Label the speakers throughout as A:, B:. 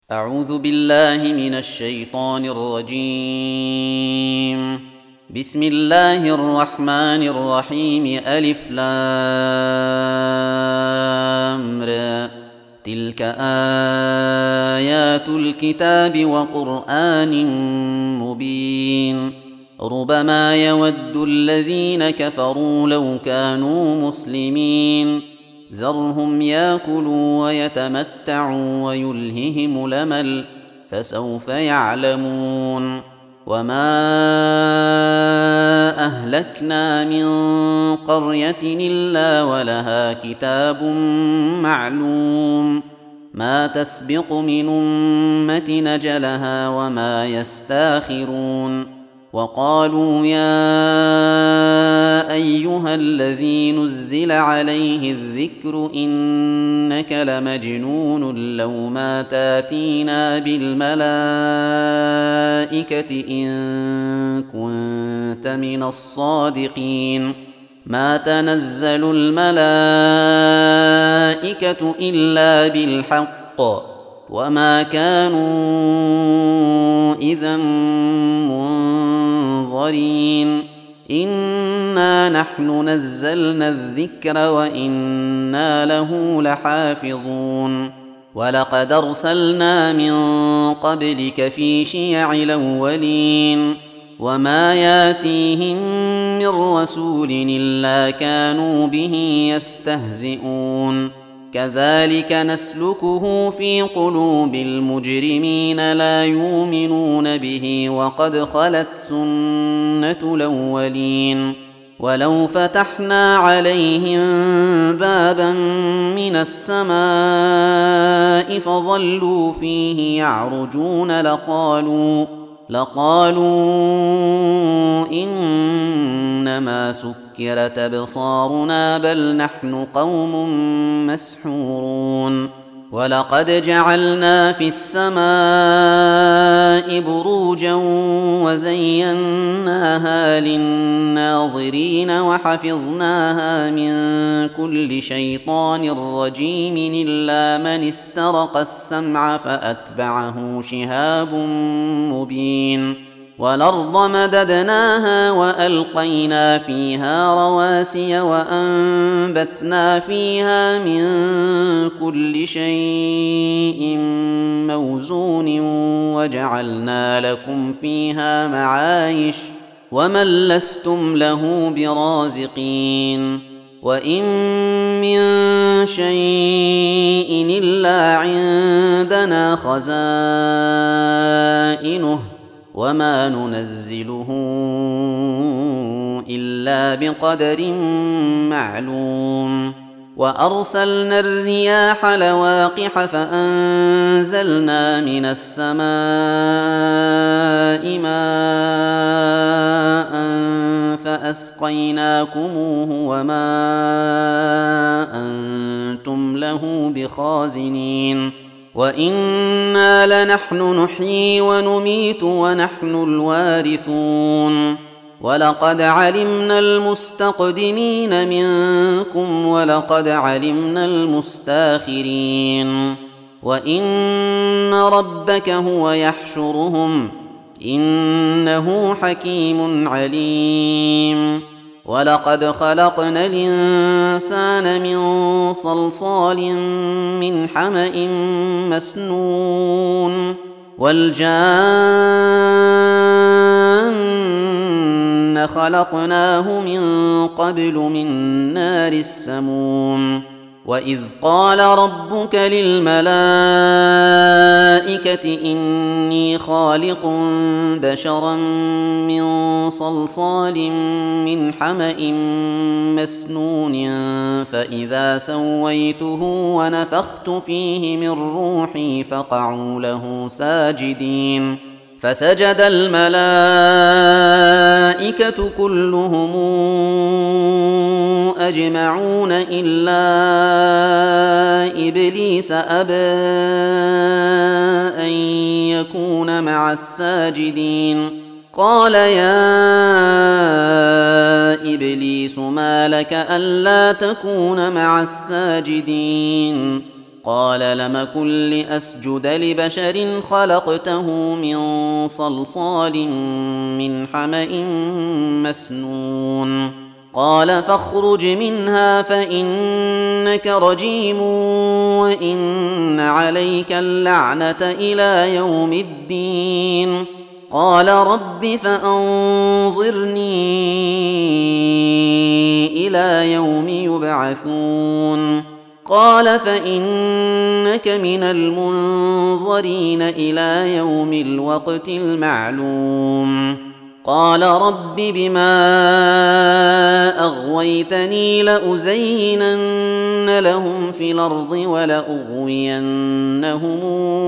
A: أعوذ بالله من الشيطان الرجيم. بسم الله الرحمن الرحيم. ألف لام را. تلك آيات الكتاب وقرآن مبين. ربما يود الذين كفروا لو كانوا مسلمين. ذرهم ياكلوا ويتمتعوا ويلههم الأمل فسوف يعلمون. وما أهلكنا من قرية إلا ولها كتاب معلوم ما تسبق من أمة أجلها وما يستاخرون. وقالوا يا أيها الذي نزل عليه الذكر إنك لمجنون لو ما تاتينا بالملائكة إن كنت من الصادقين. ما تنزل الملائكة إلا بالحق وما كانوا إذا منظرين. إنا نحن نزلنا الذكر وإنا له لحافظون. ولقد أرسلنا من قبلك في شيع الأولين وما ياتيهم من رسول إلا كانوا به يستهزئون. كذلك نسلكه في قلوب المجرمين لا يؤمنون به وقد خلت سنة الأولين. ولو فتحنا عليهم بابا من السماء فظلوا فيه يعرجون لقالوا إنما سكرت أبصارنا بل نحن قوم مسحورون. ولقد جعلنا في السماء بروجا وزيناها للناظرين وحفظناها من كل شيطان رجيم إلا من استرق السمع فأتبعه شهاب مبين. والأرض مددناها وألقينا فيها رواسي وأنبتنا فيها من كل شيء موزون وجعلنا لكم فيها معايش ومن لستم له برازقين. وإن من شيء إلا عندنا خزائنه وما ننزله إلا بقدر معلوم. وأرسلنا الرياح لواقح فأنزلنا من السماء ماء فأسقيناكموه وما أنتم له بخازنين. وإنا لنحن نحيي ونميت ونحن الوارثون. ولقد علمنا المستقدمين منكم ولقد علمنا المستاخرين. وإن ربك هو يحشرهم إنه حكيم عليم. ولقد خلقنا الإنسان من صلصال من حمأ مسنون. والجان خلقناه من قبل من نار السموم. وإذ قال ربك للملائكة إني خالق بشرا من صلصال من حمأ مسنون فإذا سويته ونفخت فيه من روحي فقعوا له ساجدين. فسجد الملائكة كلهم أجمعون إلا إبليس أبى أن يكون مع الساجدين. قال يا إبليس ما لك ألا تكون مع الساجدين؟ قال لم كن لأسجد لبشر خلقته من صلصال من حمأ مسنون قال فاخرج منها فإنك رجيم وإن عليك اللعنة إلى يوم الدين قال رب فأنظرني إلى يوم يبعثون قال فإنك من المنظرين إلى يوم الوقت المعلوم قال رب بما أغويتني لأزينن لهم في الأرض ولأغوينهم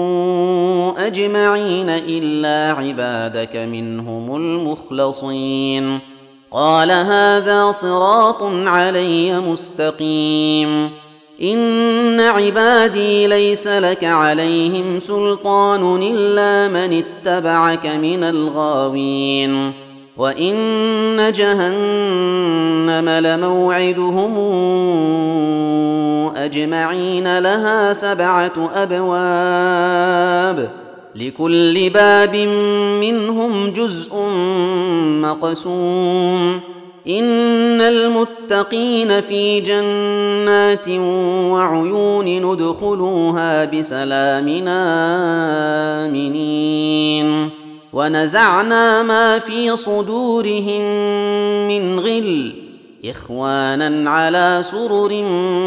A: أجمعين إلا عبادك منهم المخلصين قال هذا صراط علي مستقيم إن عبادي ليس لك عليهم سلطان إلا من اتبعك من الغاوين وإن جهنم لموعدهم أجمعين لها 7 أبواب لكل باب منهم جزء مقسوم إن المتقين في جنات وعيون ندخلوها بسلام آمنين ونزعنا ما في صدورهم من غل إخوانا على سرر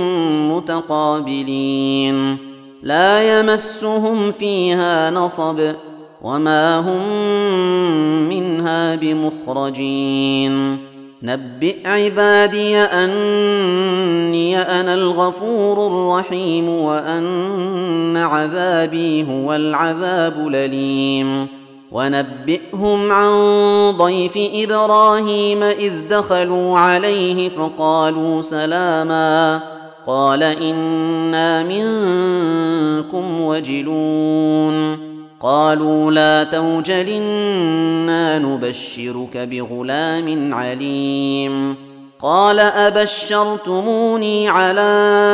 A: متقابلين لا يمسهم فيها نصب وما هم منها بمخرجين نبئ عبادي أني أنا الغفور الرحيم وأن عذابي هو العذاب الأليم ونبئهم عن ضيف إبراهيم إذ دخلوا عليه فقالوا سلاما قال إنا منكم وجلون قالوا لا توجل إنا نبشرك بغلام عليم قال أبشرتموني على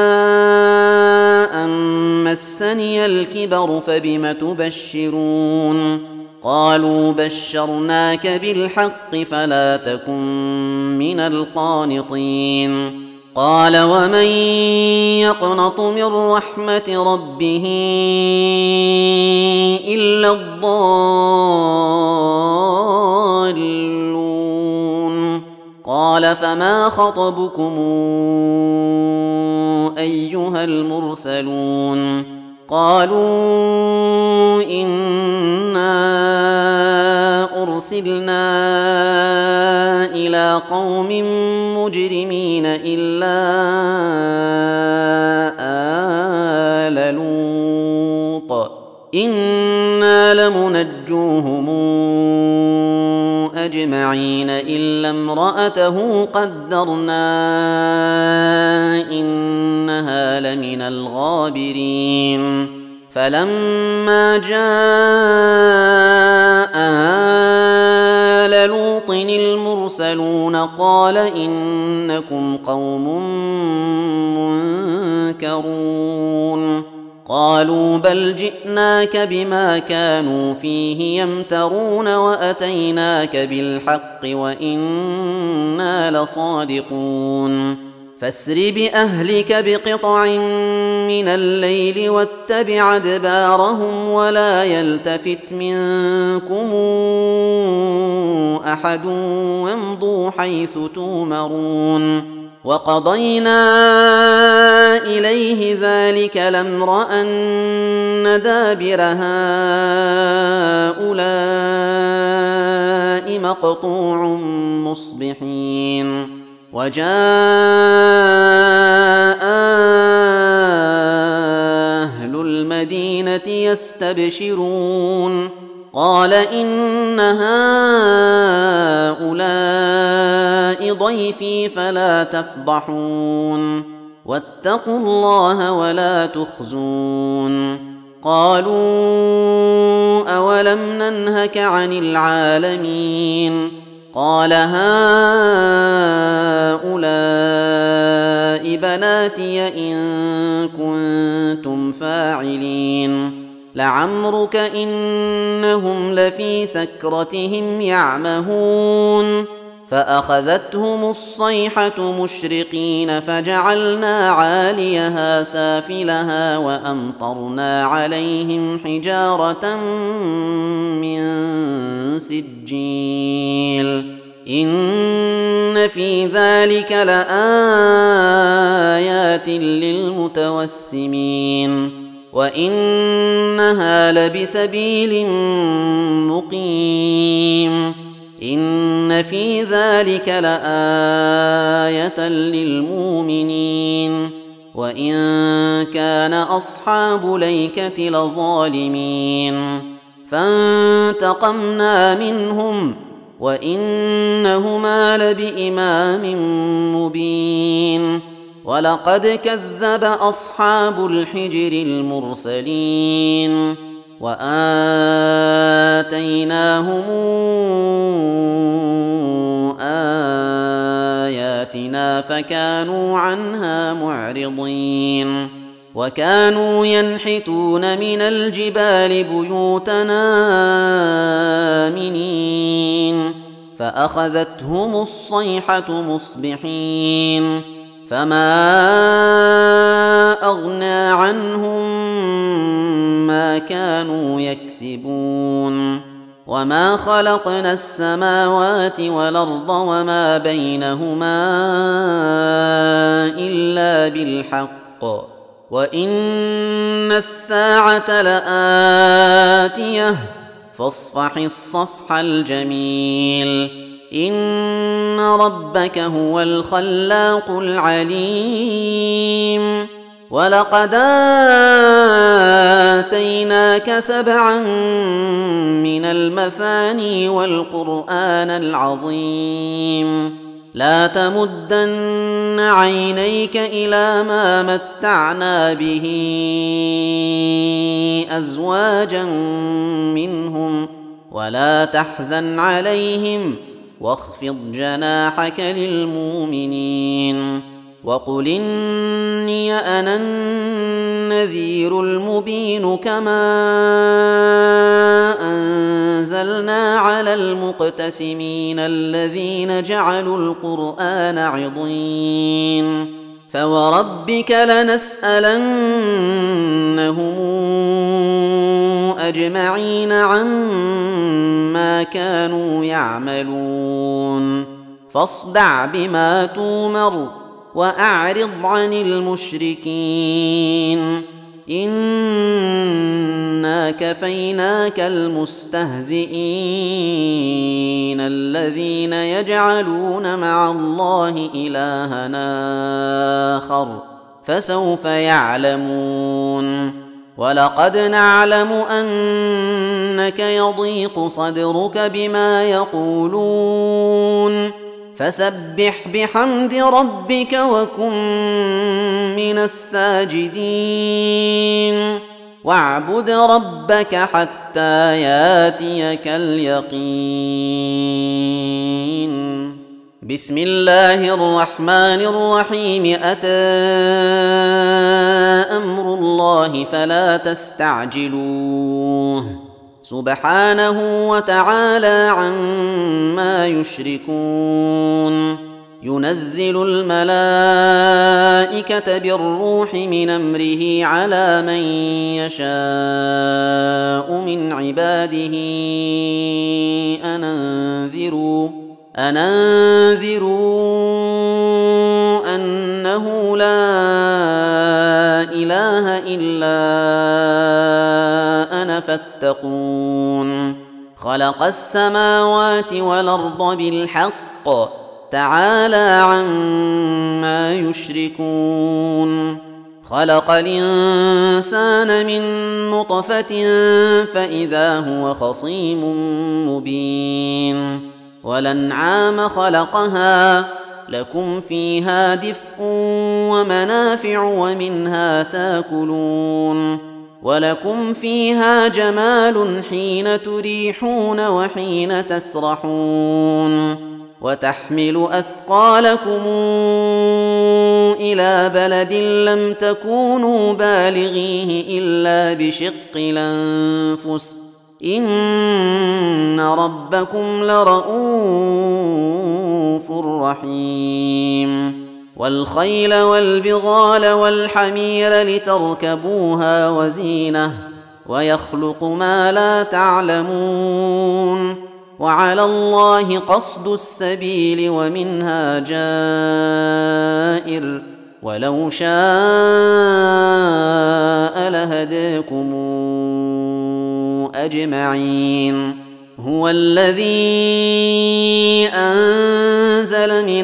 A: أن مسني الكبر فبم تبشرون قالوا بشرناك بالحق فلا تكن من القانطين قال ومن يقنط من رحمة ربه إلا الضالون قال فما خطبكم أيها المرسلون قالوا إنا أرسلنا إلى قوم مجرمين إلا آل لوط إنا لمنجوهم أجمعين إلا امرأته قدرنا إنها لمن الغابرين فلما جاء آل لوط المرسلون قال إنكم قوم منكرون قالوا بل جئناك بما كانوا فيه يمترون وأتيناك بالحق وإنا لصادقون فاسر بأهلك بقطع من الليل واتبع أدبارهم ولا يلتفت منكم أحد وامضوا حيث تؤمرون وقضينا إليه ذلك الأمر أن دابر هؤلاء مقطوع مصبحين وجاء أهل المدينة يستبشرون قال إن هؤلاء ضيفي فلا تفضحون واتقوا الله ولا تخزون قالوا أولم ننهك عن العالمين قال هؤلاء بناتي إن كنتم فاعلين لعمرك إنهم لفي سكرتهم يعمهون فأخذتهم الصيحة مشرقين فجعلنا عاليها سافلها وأمطرنا عليهم حجارة من سجيل إن في ذلك لآيات للمتوسمين وإنها لبسبيل مقيم إن في ذلك لآية للمؤمنين وإن كان أصحاب ليكة لظالمين فانتقمنا منهم وإنهما لبإمام مبين ولقد كذب أصحاب الحجر المرسلين وآتيناهم آياتنا فكانوا عنها معرضين وكانوا ينحتون من الجبال بيوتنا آمنين فأخذتهم الصيحة مصبحين فما أغنى عنهم ما كانوا يكسبون وما خلقنا السماوات والأرض وما بينهما إلا بالحق وإن الساعة لآتية فاصفح الصفح الجميل إن ربك هو الخلاق العليم ولقد آتيناك 7 من المثاني والقرآن العظيم لا تمدن عينيك إلى ما متعنا به أزواجا منهم ولا تحزن عليهم واخفض جناحك للمؤمنين وقل إني أنا النذير المبين كما أنزلنا على المقتسمين الذين جعلوا القرآن عضين فوربك لنسألنهم أجمعين عما كانوا يعملون فاصدع بما تومر وأعرض عن المشركين إنا كفيناك المستهزئين الذين يجعلون مع الله إلهًا آخر فسوف يعلمون ولقد نعلم أنك يضيق صدرك بما يقولون فسبح بحمد ربك وكن من الساجدين واعبد ربك حتى ياتيك اليقين بسم الله الرحمن الرحيم أتى أمر الله فلا تستعجلوه سبحانه وتعالى عما يشركون ينزل الملائكة بالروح من أمره على من يشاء من عباده أن أنذروا أنه لا إله إلا أنا فاتقون خلق السماوات والأرض بالحق تعالى عما يشركون خلق الإنسان من نطفة فإذا هو خصيم مبين والأنعام خلقها لكم فيها دفء ومنافع ومنها تاكلون ولكم فيها جمال حين تريحون وحين تسرحون وتحمل أثقالكم إلى بلد لم تكونوا بالغيه إلا بشق الأنفس إن ربكم لرءوف رحيم والخيل والبغال والحمير لتركبوها وزينة ويخلق ما لا تعلمون وعلى الله قصد السبيل ومنها جائر ولو شاء لهداكم أجمعين هو الذي أنزل من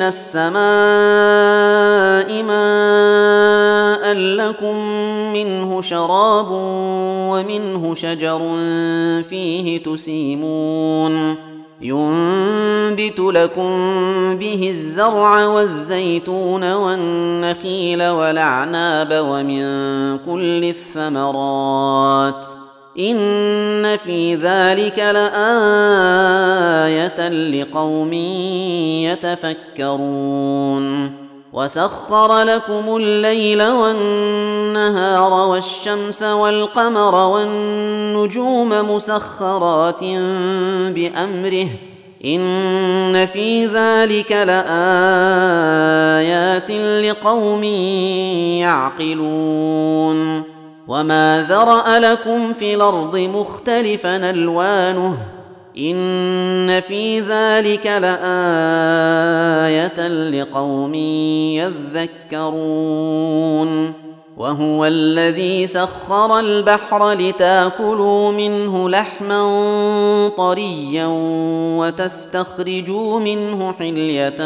A: السماء ماء لكم منه شراب ومنه شجر فيه تسيمون ينبت لكم به الزرع والزيتون والنخيل والأعناب ومن كل الثمرات إن في ذلك لآية لقوم يتفكرون وسخر لكم الليل والنهار والشمس والقمر والنجوم مسخرات بأمره إن في ذلك لآيات لقوم يعقلون وما ذرأ لكم في الأرض مختلفا ألوانه إن في ذلك لآية لقوم يذكرون وهو الذي سخر البحر لتاكلوا منه لحما طريا وتستخرجوا منه حلية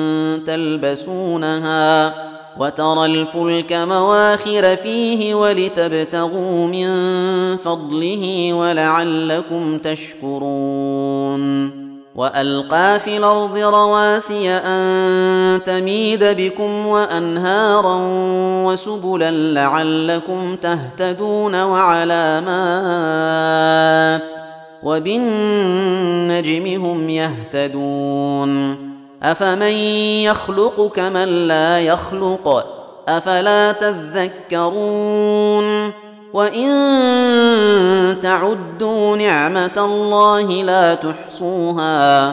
A: تلبسونها وترى الفلك مواخر فيه ولتبتغوا من فضله ولعلكم تشكرون وألقى في الأرض رواسي أن تميد بكم وأنهارا وسبلا لعلكم تهتدون وعلامات وبالنجم هم يهتدون أفمن يخلق كمن لا يخلق أفلا تذكرون وإن تعدوا نعمة الله لا تحصوها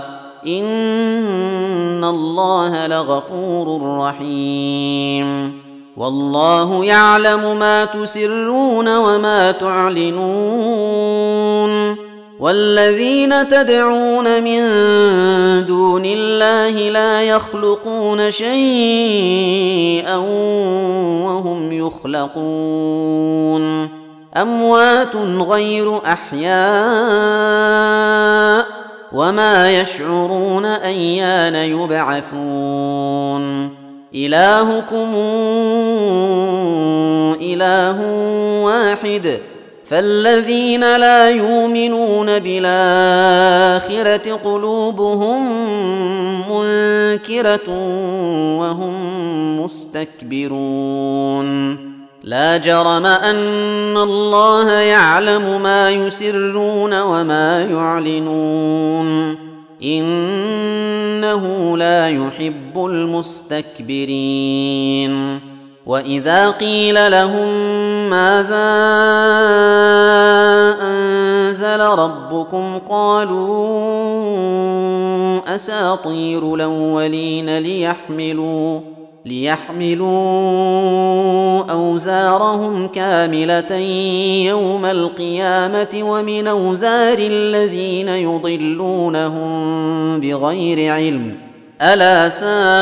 A: إن الله لغفور رحيم والله يعلم ما تسرون وما تعلنون والذين تدعون من دون الله لا يخلقون شيئا وهم يخلقون أموات غير أحياء وما يشعرون أيان يبعثون إلهكم إله واحد فالذين لا يؤمنون بالآخرة قلوبهم منكرة وهم مستكبرون لا جرم أن الله يعلم ما يسرون وما يعلنون إنه لا يحب المستكبرين وإذا قيل لهم ماذا أنزل ربكم قالوا أساطير الأولين ليحملوا أوزارهم كاملة يوم القيامة ومن أوزار الذين يضلونهم بغير علم ألا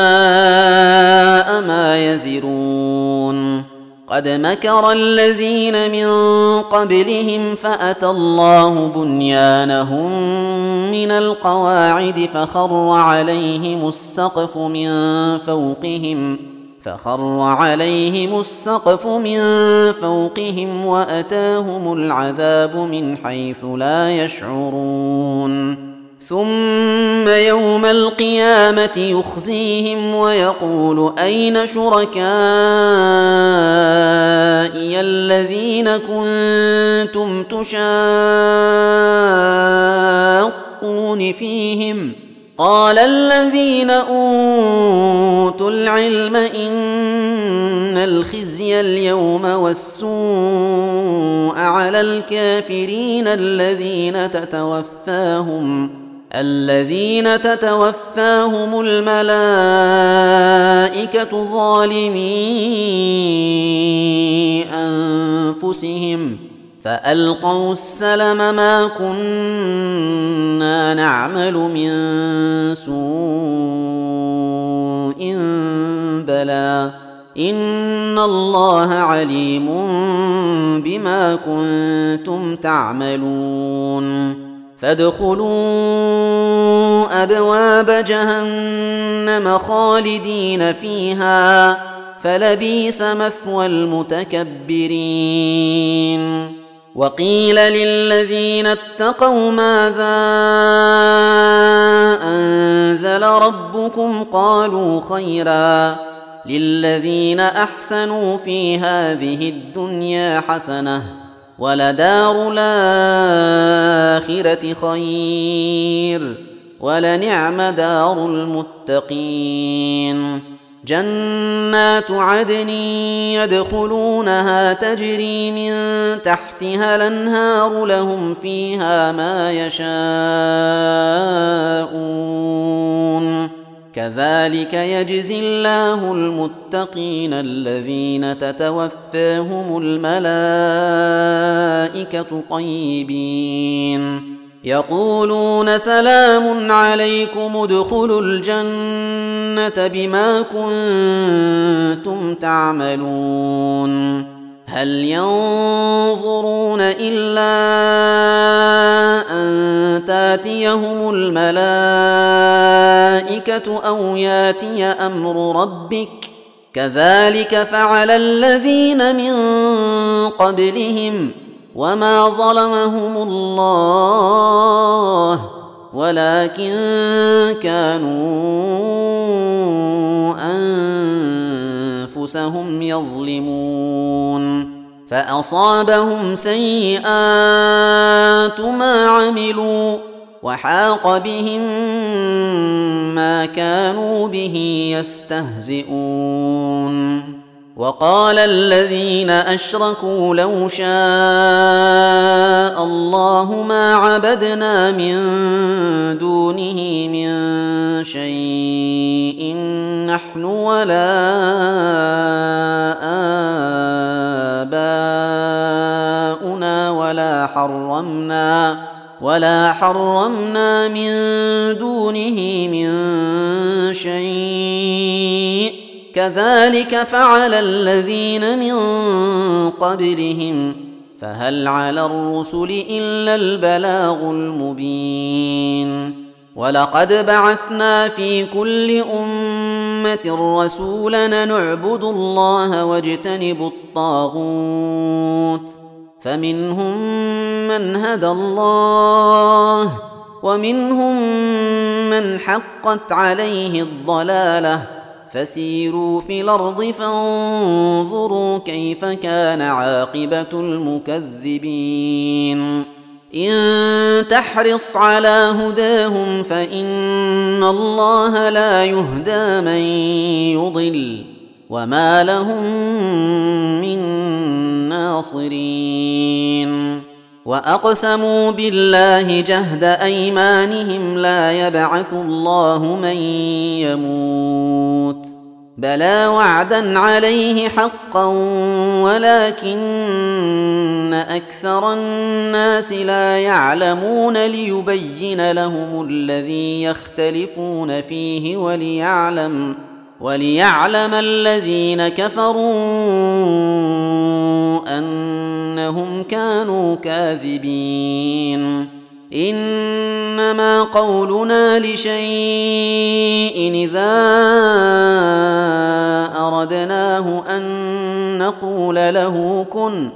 A: ساء ما يزرون قد مكر الذين من قبلهم فأتى الله بنيانهم من القواعد فخر عليهم السقف من فوقهم وأتاهم العذاب من حيث لا يشعرون ثم يوم القيامة يخزيهم ويقول أين شركائي الذين كنتم تشاقون فيهم قال الذين أوتوا العلم إن الخزي اليوم والسوء على الكافرين الذين تتوفاهم الملائكة ظالمي أنفسهم فألقوا السلم ما كنا نعمل من سوء بلى إن الله عليم بما كنتم تعملون فادخلوا أبواب جهنم خالدين فيها فلبئس مثوى المتكبرين وقيل للذين اتقوا ماذا أنزل ربكم قالوا خيرا للذين أحسنوا في هذه الدنيا حسنة ولدار الآخرة خير ولنعم دار المتقين جنات عدن يدخلونها تجري من تحتها الأنهار لهم فيها ما يشاءون كذلك يجزي الله المتقين الذين تتوفاهم الملائكة طيبين يقولون سلام عليكم ادخلوا الجنة بما كنتم تعملون هل ينظرون إلا أن تاتيهم الملائكة أو ياتي أمر ربك كذلك فعل الذين من قبلهم وما ظلمهم الله ولكن كانوا أنفسهم يظلمون فأصابهم سيئات ما عملوا وحاق بهم ما كانوا به يستهزئون وقال الذين أشركوا لو شاء الله ما عبدنا من دونه من شيء نحن ولا آباؤنا ولا حرمنا من دونه من شيء كذلك فعل الذين من قبلهم فهل على الرسل إلا البلاغ المبين ولقد بعثنا في كل أمة رسولا نعبد الله واجتنب الطاغوت فمنهم من هدى الله ومنهم من حقت عليه الضلالة فسيروا في الأرض فانظروا كيف كان عاقبة المكذبين إن تحرص على هداهم فإن الله لا يهدى من يضل وما لهم من ناصرين وأقسموا بالله جهد أيمانهم لا يبعث الله من يموت بلى وعدا عليه حقا ولكن أكثر الناس لا يعلمون ليبين لهم الذي يختلفون فيه وليعلم الذين كفروا أنهم كانوا كاذبين إنما قولنا لشيء إذا أردناه أن نقول له كن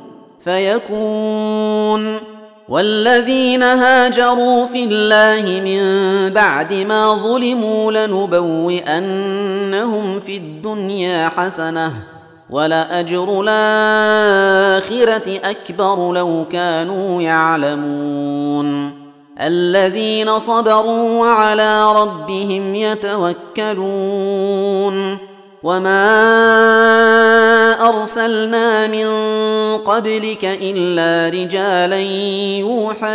A: فيكون والذين هاجروا في الله من بعد ما ظلموا لنبوئنهم في الدنيا حسنة ولأجر الآخرة أكبر لو كانوا يعلمون الذين صبروا وعلى ربهم يتوكلون وما أرسلنا من قبلك إلا رجالا يوحى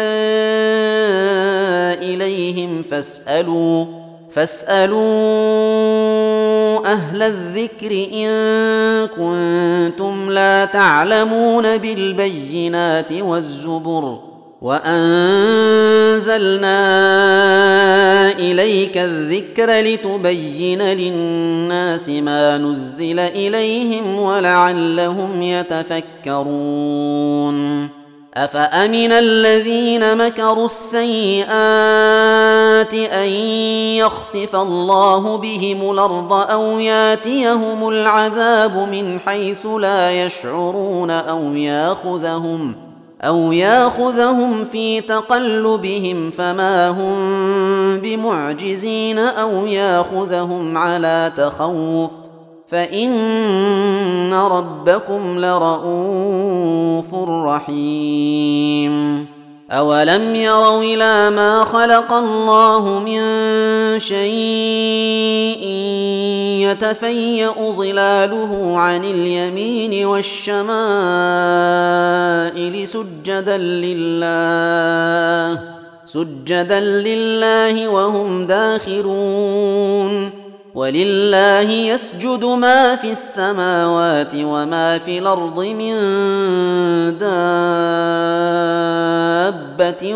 A: إليهم فاسألوا أهل الذكر إن كنتم لا تعلمون بالبينات والزبر وأنزلنا إليك الذكر لتبين للناس ما نزل إليهم ولعلهم يتفكرون أفأمن الذين مكروا السيئات أن يخسف الله بهم الأرض أو ياتيهم العذاب من حيث لا يشعرون أو ياخذهم في تقلبهم فما هم بمعجزين أو ياخذهم على تخوف فإن ربكم لرءوف رحيم أولم يروا إلى ما خلق الله من شيء يتفيأ ظلاله عن اليمين والشمائل سجدا لله وهم داخرون ولله يسجد ما في السماوات وما في الأرض من دابة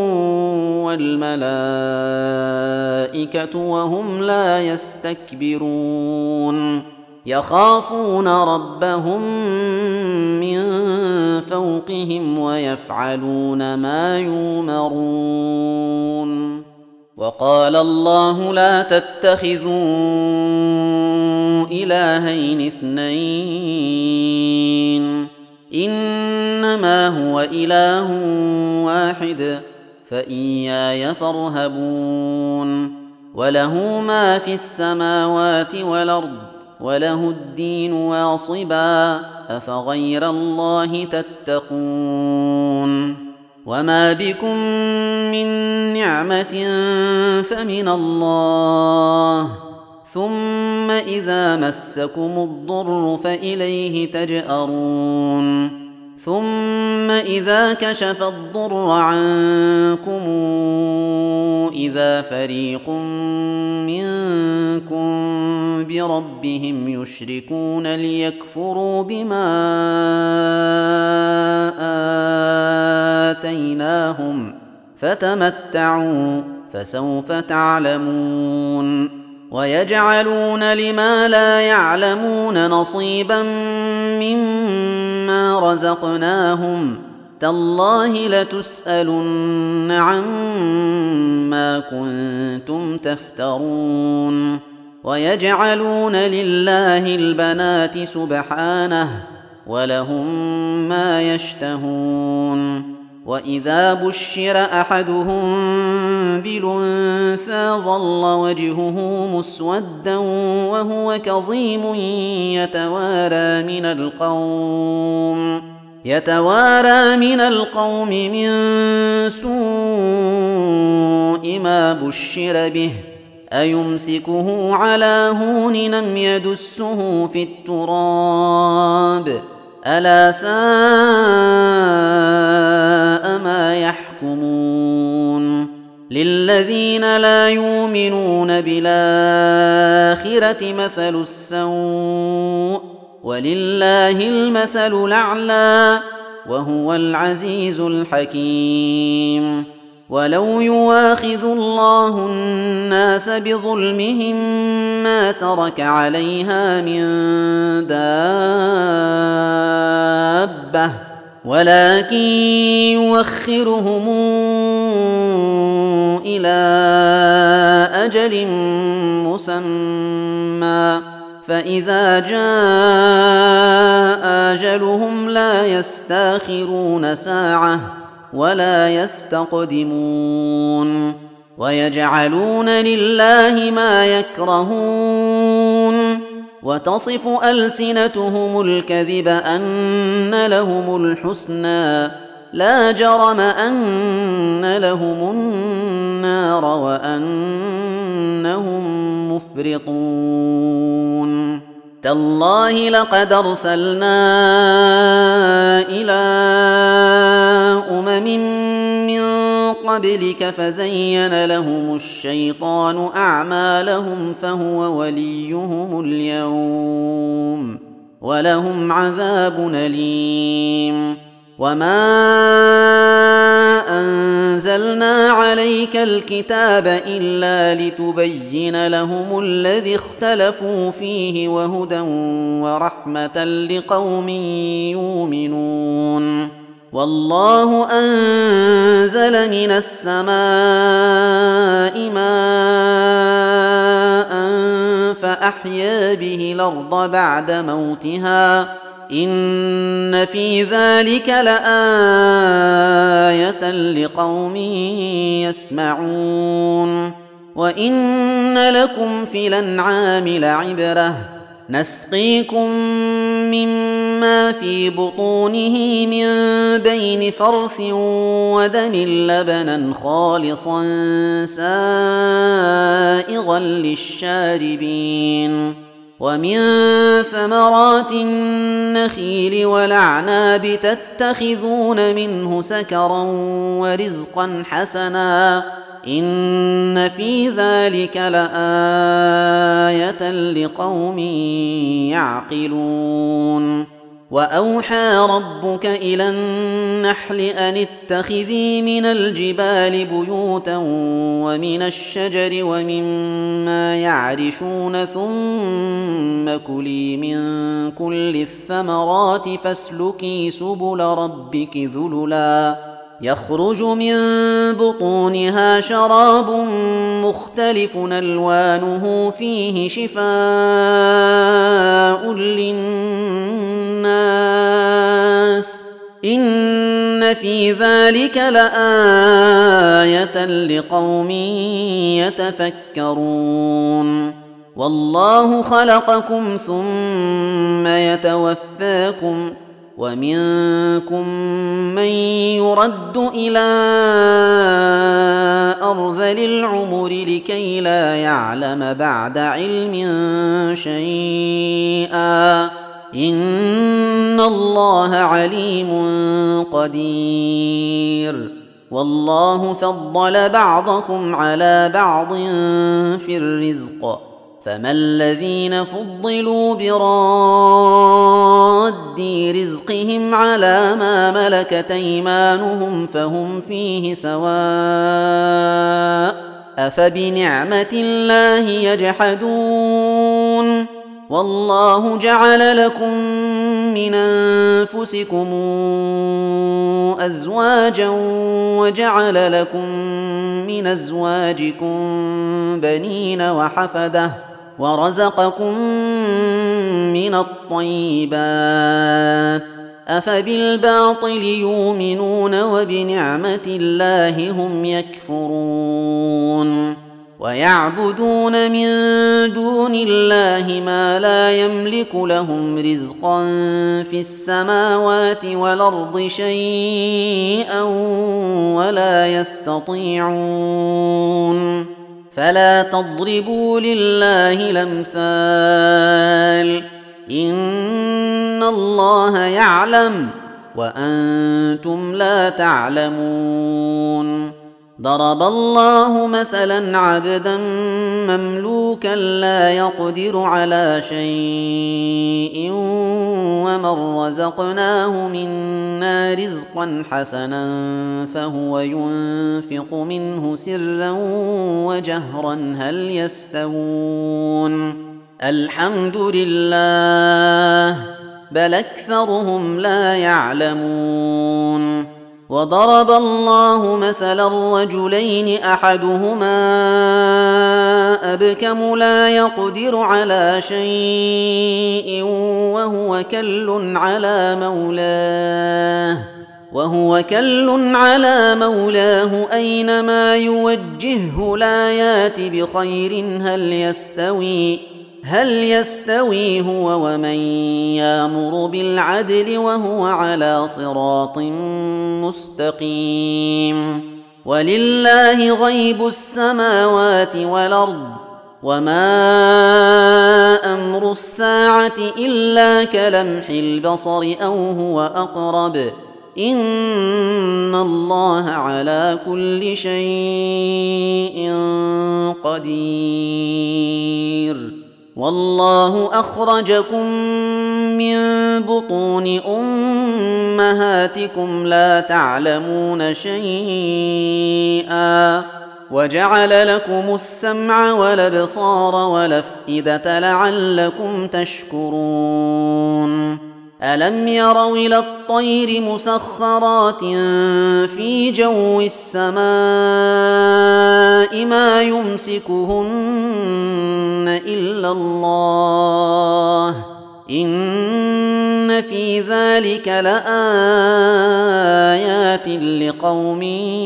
A: والملائكة وهم لا يستكبرون يخافون ربهم من فوقهم ويفعلون ما يؤمرون وقال الله لا تتخذوا إلهين اثنين إنما هو إله واحد فإياي فارهبون وله ما في السماوات والأرض وله الدين واصبا أفغير الله تتقون وما بكم من نعمة فمن الله ثم إذا مسكم الضر فإليه تجأرون ثم إذا كشف الضر عنكم إذا فريق منكم بربهم يشركون ليكفروا بما آتيناهم فتمتعوا فسوف تعلمون ويجعلون لما لا يعلمون نصيبا مما رزقناهم تالله لتسألن عما كنتم تفترون ويجعلون لله البنات سبحانه ولهم ما يشتهون وإذا بشر أحدهم بالأنثى ظل وجهه مسودا وهو كظيم يتوارى من القوم من سوء ما بشر به أيمسكه على هون أم يدسه في التراب ألا ساء ما يحكمون للذين لا يؤمنون بالآخرة مثل السوء ولله المثل الأعلى وهو العزيز الحكيم ولو يواخذ الله الناس بظلمهم ما ترك عليها من دابة ولكن يوخرهم إلى أجل مسمى فإذا جاء أجلهم لا يستاخرون ساعة ولا يستقدمون ويجعلون لله ما يكرهون وتصف ألسنتهم الكذب أن لهم الحسنى لا جرم أن لهم النار وأنهم مفرطون تالله لقد أرسلنا إلى من قبلك فزين لهم الشيطان أعمالهم فهو وليهم اليوم ولهم عذاب أليم وما أنزلنا عليك الكتاب إلا لتبين لهم الذي اختلفوا فيه وهدى ورحمة لقوم يؤمنون والله أنزل من السماء ماء فأحيا به الأرض بعد موتها إن في ذلك لآية لقوم يسمعون وإن لكم في الأنعام لعبرة نسقيكم مما في بطونه من بين فرث ودم لبنا خالصا سائغا للشاربين ومن ثمرات النخيل والأعناب تتخذون منه سكرا ورزقا حسنا إن في ذلك لآية لقوم يعقلون وأوحى ربك إلى النحل أن اتخذي من الجبال بيوتا ومن الشجر ومما يعرشون ثم كلي من كل الثمرات فاسلكي سبل ربك ذللا يخرج من بطونها شراب مختلف ألوانه فيه شفاء للناس إن في ذلك لآية لقوم يتفكرون والله خلقكم ثم يتوفاكم ومنكم من يرد إلى أرذل العمر لكي لا يعلم بعد علم شيئا إن الله عليم قدير والله فضل بعضكم على بعض في الرزق فما الذين فضلوا براد رزقهم على ما ملكت أيمانهم فهم فيه سواء أفبنعمة الله يجحدون والله جعل لكم من أنفسكم أزواجا وجعل لكم من أزواجكم بنين وحفدة ورزقكم من الطيبات أفبالباطل يؤمنون وبنعمة الله هم يكفرون ويعبدون من دون الله ما لا يملك لهم رزقا في السماوات والأرض شيئا ولا يستطيعون فلا تضربوا لله الأمثال إن الله يعلم وأنتم لا تعلمون ضرب الله مثلا عبدا مملوكا لا يقدر على شيء ومن رزقناه منا رزقا حسنا فهو ينفق منه سرا وجهرا هل يستوون الحمد لله بل أكثرهم لا يعلمون وضرب الله مثلا رجلين أحدهما أبكم لا يقدر على شيء وهو كل على مولاه أينما يوجهه لا يات بخير هل يستوي هو ومن يامر بالعدل وهو على صراط مستقيم ولله غيب السماوات والأرض وما أمر الساعة إلا كلمح البصر أو هو أقرب إن الله على كل شيء قدير والله أخرجكم من بطون أمهاتكم لا تعلمون شيئا وجعل لكم السمع والأبصار والأفئدة لعلكم تشكرون ألم يروا إلى الطير مسخرات في جو السماء ما يمسكهن إلا الله إن في ذلك لآيات لقوم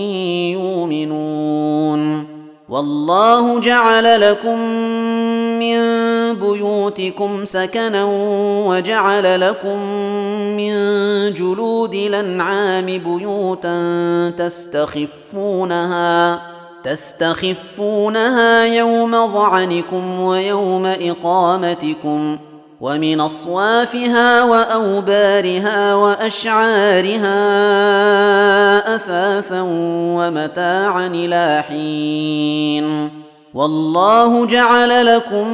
A: يؤمنون والله جعل لكم من بيوتكم سكنا وجعل لكم من جلود الأنعام بيوتا تستخفونها يوم ظعنكم ويوم إقامتكم ومن أصوافها وأوبارها وأشعارها أثاثا ومتاعا إلى حين والله جعل لكم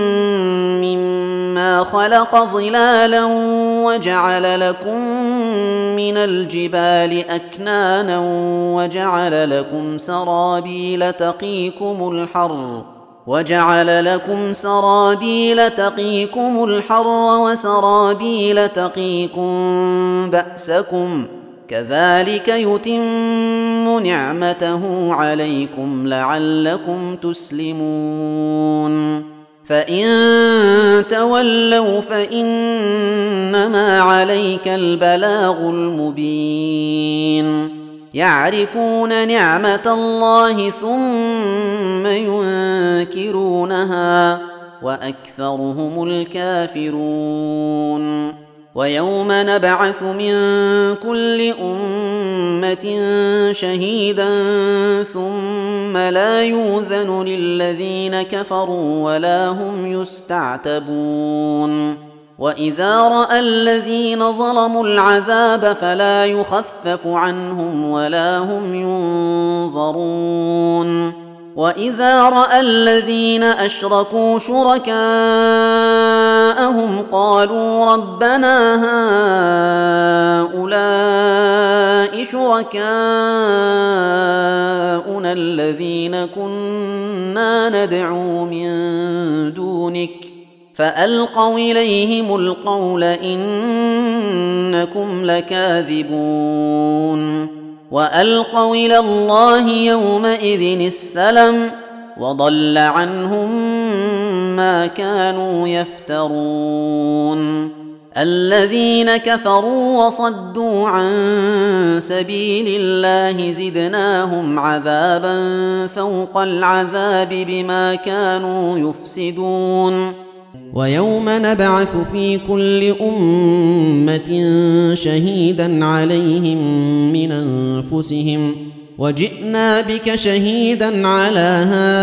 A: مما خلق ظلالا وجعل لكم من الجبال أكنانا وجعل لكم سرابيل تقيكم الحر وسرابيل تقيكم بأسكم كذلك يتم نعمته عليكم لعلكم تسلمون فإن تولوا فإنما عليك البلاغ المبين يعرفون نعمة الله ثم ينكرونها وأكثرهم الكافرون ويوم نبعث من كل أمة شهيدا ثم لا يؤذن للذين كفروا ولا هم يستعتبون وإذا رأى الذين ظلموا العذاب فلا يخفف عنهم ولا هم ينظرون وإذا رأى الذين أشركوا شركاءهم قالوا ربنا هؤلاء شركاؤنا الذين كنا ندعو من دونك فألقوا إليهم القول إنكم لكاذبون وألقوا إلى الله يومئذ السلم وضل عنهم ما كانوا يفترون الذين كفروا وصدوا عن سبيل الله زدناهم عذابا فوق العذاب بما كانوا يفسدون ويوم نبعث في كل أمة شهيدا عليهم من أنفسهم وجئنا بك شهيدا على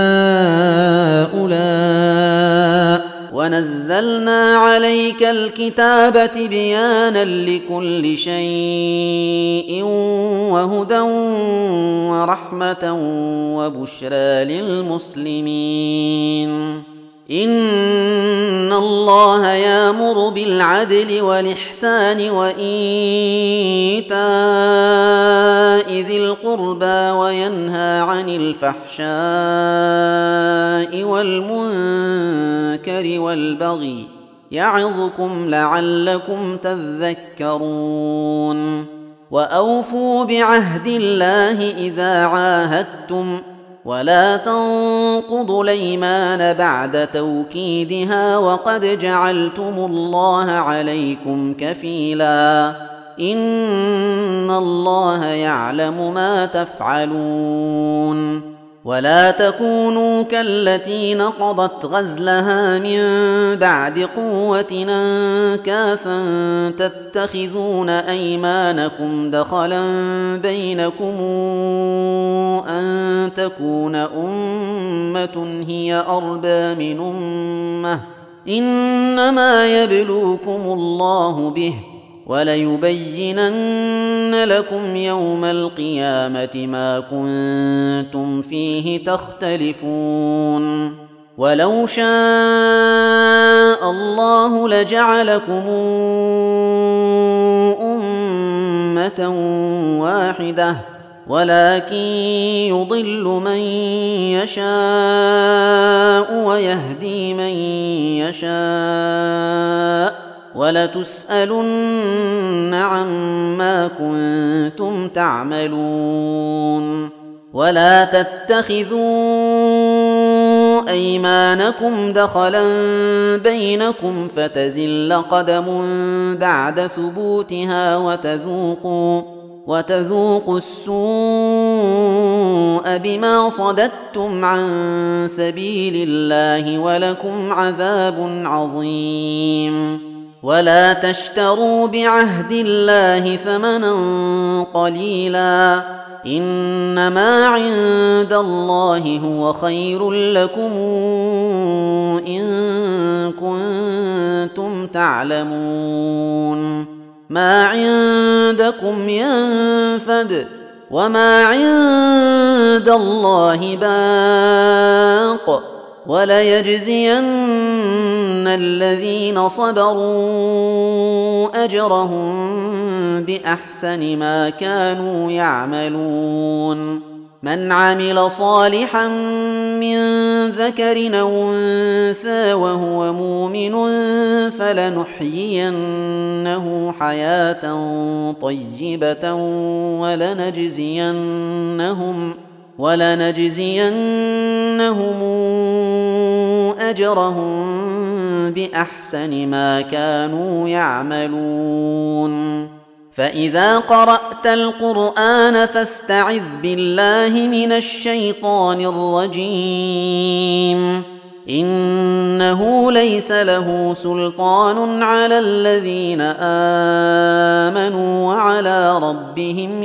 A: هؤلاء ونزلنا عليك الكتاب تبيانا لكل شيء وهدى ورحمة وبشرى للمسلمين إن الله يأمر بالعدل والإحسان وإيتاء ذي القربى وينهى عن الفحشاء والمنكر والبغي يعظكم لعلكم تذكرون وأوفوا بعهد الله إذا عاهدتم ولا تنقضوا الأيمان بعد توكيدها وقد جعلتم الله عليكم كفيلا إن الله يعلم ما تفعلون ولا تكونوا كالتي نقضت غزلها من بعد قوة أنكاثا تتخذون أيمانكم دخلا بينكم أن تكون أمة هي أربى من أمة إنما يبلوكم الله به وليبينن لكم يوم القيامة ما كنتم فيه تختلفون ولو شاء الله لجعلكم أمة واحدة ولكن يضل من يشاء ويهدي من يشاء ولتسألن عما كنتم تعملون ولا تتخذوا أيمانكم دخلا بينكم فتزل قدم بعد ثبوتها وتذوقوا السوء بما صددتم عن سبيل الله ولكم عذاب عظيم ولا تشتروا بعهد الله ثمنا قليلا إنما عند الله هو خير لكم إن كنتم تعلمون ما عندكم ينفد وما عند الله باق وليجزين الذين صبروا أجرهم بأحسن ما كانوا يعملون من عمل صالحا من ذكر أو أنثى وهو مؤمن فلنحيينه حياة طيبة ولنجزينهم أجرهم بأحسن ما كانوا يعملون فإذا قرأت القرآن فاستعذ بالله من الشيطان الرجيم إنه ليس له سلطان على الذين آمنوا وعلى ربهم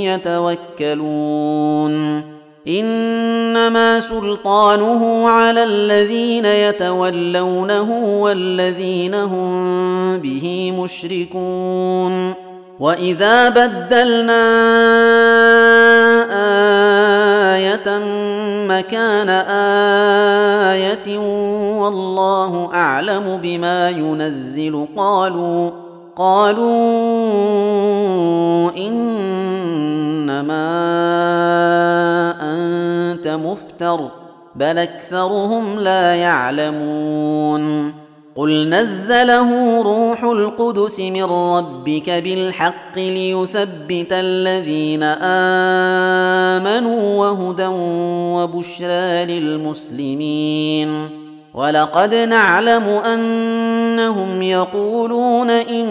A: يتوكلون إنما سلطانه على الذين يتولونه والذين هم به مشركون وإذا بدلنا آية مكان آية والله أعلم بما ينزل قالوا إنما أنت مفتر بل أكثرهم لا يعلمون قل نزله روح القدس من ربك بالحق ليثبت الذين آمنوا وهدى وبشرى للمسلمين ولقد نعلم أنهم يقولون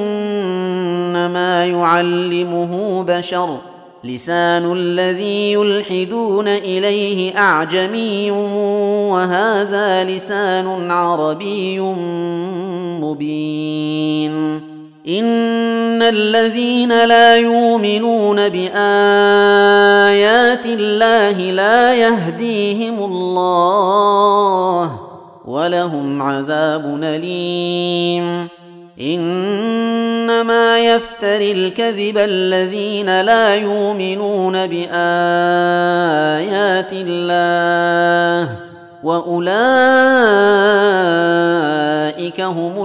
A: إنما يعلمه بشر لسان الذي يلحدون إليه أعجمي وهذا لسان عربي مبين إن الذين لا يؤمنون بآيات الله لا يهديهم الله ولهم عذاب أليم إنما يفتري الكذب الذين لا يؤمنون بآيات الله وأولئك هم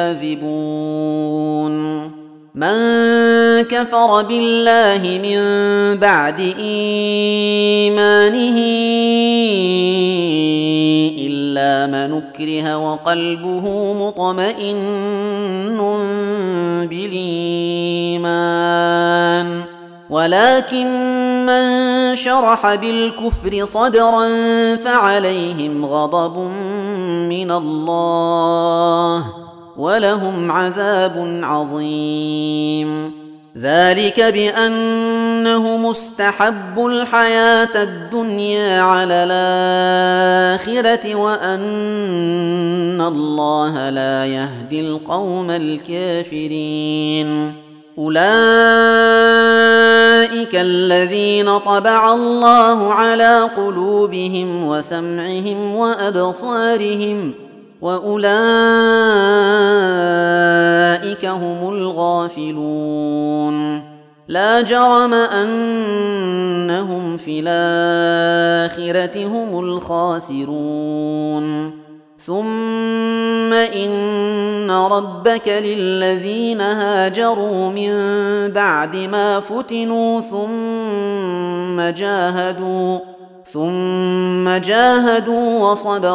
A: الكاذبون من كفر بالله من بعد إيمانه إلا من أكره وقلبه مطمئن بالإيمان ولكن من شرح بالكفر صدرا فعليهم غضب من الله ولهم عذاب عظيم ذلك بأنهم استحبوا الحياة الدنيا على الآخرة وأن الله لا يهدي القوم الكافرين. أولئك الذين طبع الله على قلوبهم وسمعهم وأبصارهم وأولئك هم الغافلون. لا جرم أنهم في الآخرة هم الخاسرون. ثم إن ربك للذين هاجروا من بعد ما فتنوا ثم جاهدوا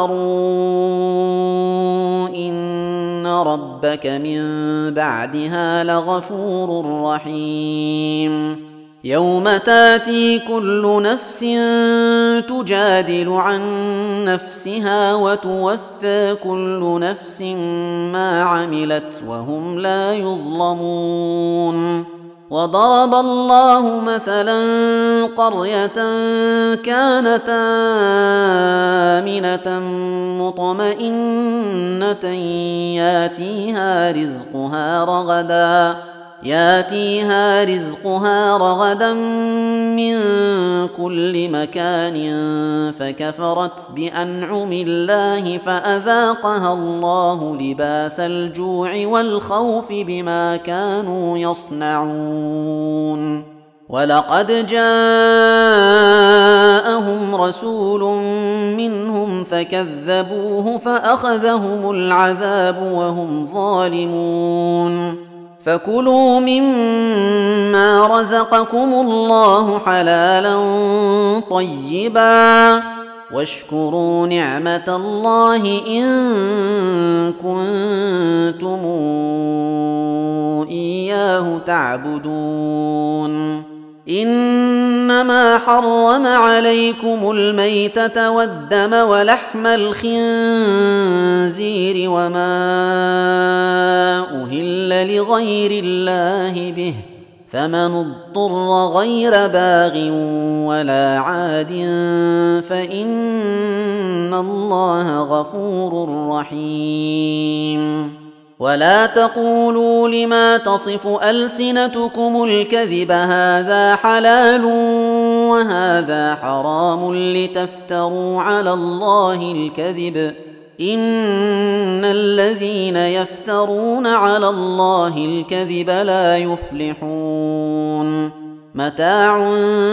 A: وصبروا إن ربك من بعدها لغفور رحيم. يوم تاتي كل نفس تجادل عن نفسها وتوفى كل نفس ما عملت وهم لا يظلمون. وضرب الله مثلا قرية كانت آمنة مطمئنة ياتيها رزقها رغدا من كل مكان فكفرت بأنعم الله فأذاقها الله لباس الجوع والخوف بما كانوا يصنعون. ولقد جاءهم رسول منهم فكذبوه فأخذهم العذاب وهم ظالمون. فكلوا مما رزقكم الله حلالا طيبا واشكروا نعمة الله إن كنتم إياه تعبدون. إنما حرم عليكم الميتة والدم ولحم الخنزير وما أهل لغير الله به فمن اضطر غير باغ ولا عاد فإن الله غفور رحيم. ولا تقولوا لما تصف ألسنتكم الكذب هذا حلال وهذا حرام لتفتروا على الله الكذب إن الذين يفترون على الله الكذب لا يفلحون. متاع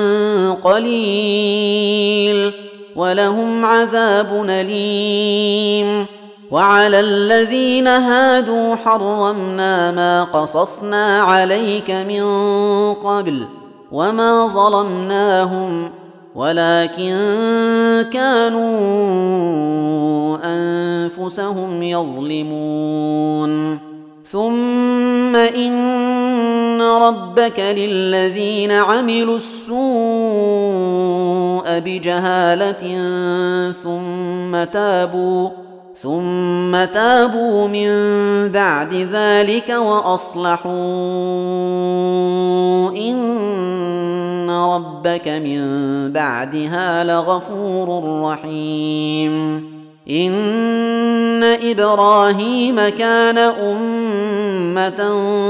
A: قليل ولهم عذاب أليم. وعلى الذين هادوا حرمنا ما قصصنا عليك من قبل وما ظلمناهم ولكن كانوا أنفسهم يظلمون. ثم إن ربك للذين عملوا السوء بجهالة ثم تابوا من بعد ذلك وأصلحوا إن ربك من بعدها لغفور رحيم. إن إبراهيم كان أمة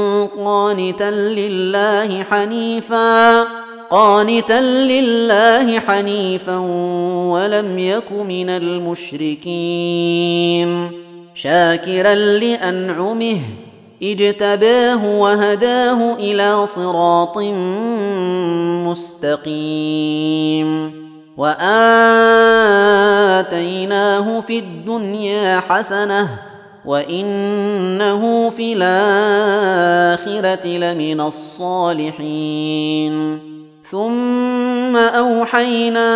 A: قانتا لله حنيفا ولم يك من المشركين. شاكرا لأنعمه اجتباه وهداه إلى صراط مستقيم. وآتيناه في الدنيا حسنة وإنه في الآخرة لمن الصالحين. ثم أوحينا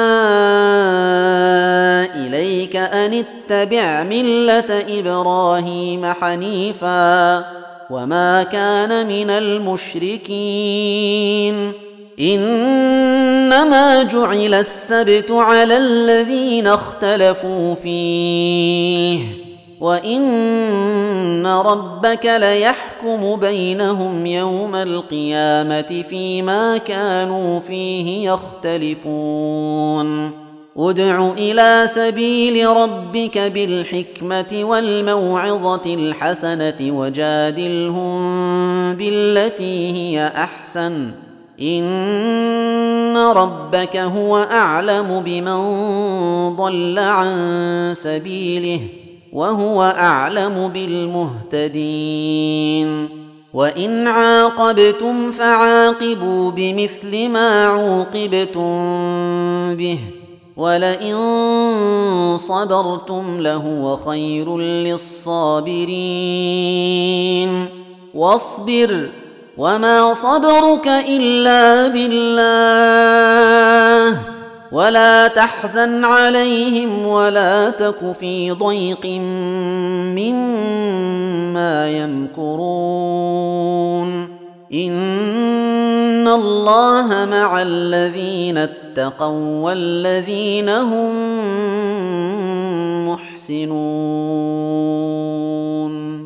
A: إليك أن اتبع ملة إبراهيم حنيفا وما كان من المشركين. إنما جعل السبت على الذين اختلفوا فيه وان ربك ليحكم بينهم يوم القيامه فيما كانوا فيه يختلفون ادع الى سبيل ربك بالحكمه والموعظه الحسنه وجادلهم بالتي هي احسن ان ربك هو اعلم بمن ضل عن سبيله وهو اعلم بالمهتدين وان عاقبتم فعاقبوا بمثل ما عوقبتم به ولئن صبرتم لهو خير للصابرين واصبر وما صبرك الا بالله ولا تحزن عليهم ولا تك في ضيق مما يمكرون ان الله مع الذين اتقوا والذين هم محسنون